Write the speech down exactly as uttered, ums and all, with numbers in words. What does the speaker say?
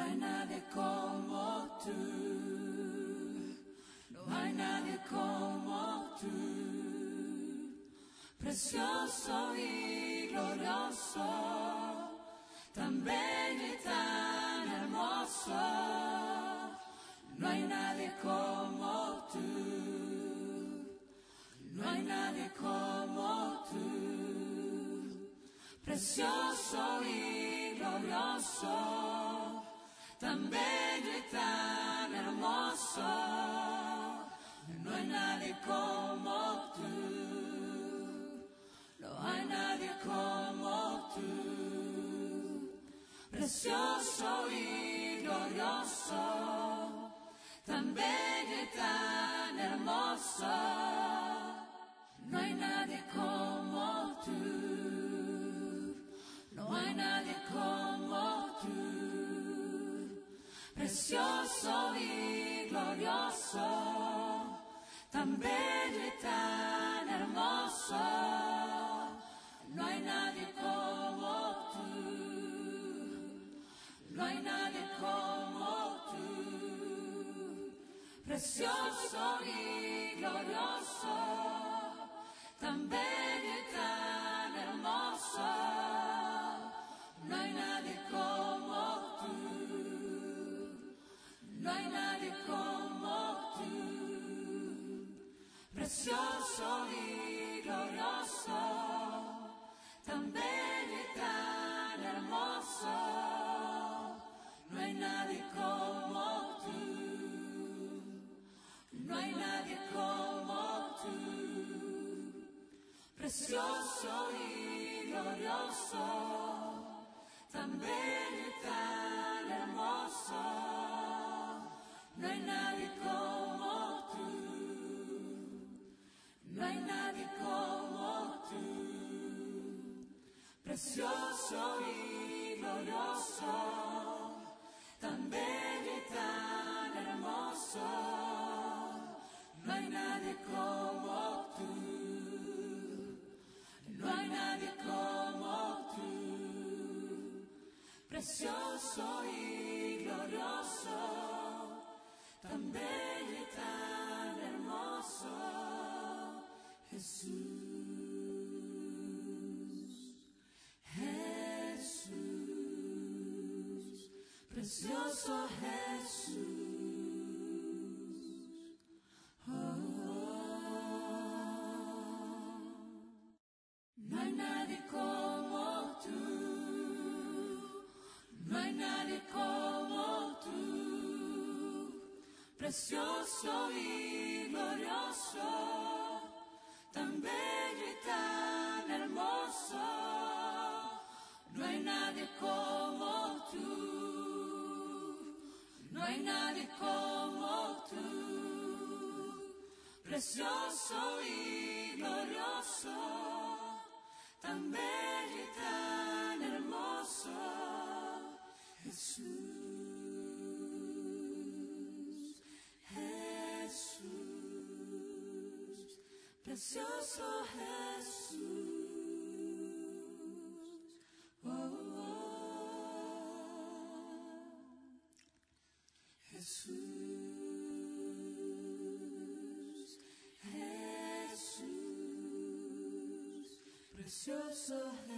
hay nadie como tú, no hay nadie como tú, precioso y glorioso, tan bello y tan hermoso, no hay nadie como tú, no hay nadie como tú, precioso y glorioso, tan bello y tan hermoso, no hay nadie como tú, no hay nadie como tú, precioso y glorioso, tan bello y tan hermoso, no hay nadie como tú, no hay nadie como tú, precioso y glorioso, tan bello y tan hermoso, no hay nadie como tú, no hay nadie como tú, precioso y glorioso, tan bello y tan hermoso, no hay nadie como tú, no hay nadie como tú, precioso y glorioso, tan bello y tan hermoso, no hay nadie como tú, no hay nadie como tú, precioso y glorioso, tan bello y tan hermoso, no hay nadie como tú, no hay nadie como tú, precioso y glorioso, tan bello y tan hermoso, no hay nadie como tú, no hay nadie como tú, precioso y glorioso, tan bello y tan hermoso, Jesús, Jesús, precioso Jesús. Oh, oh. No hay nadie como tú, no hay nadie como tú, precioso y glorioso, tan bello y tan hermoso, no hay nadie como tú, no hay nadie como tú, precioso y glorioso, tan bello y tan hermoso, Jesús, Jesús, precioso Jesús. Oh, oh. Jesús, Jesús, precioso Jesús.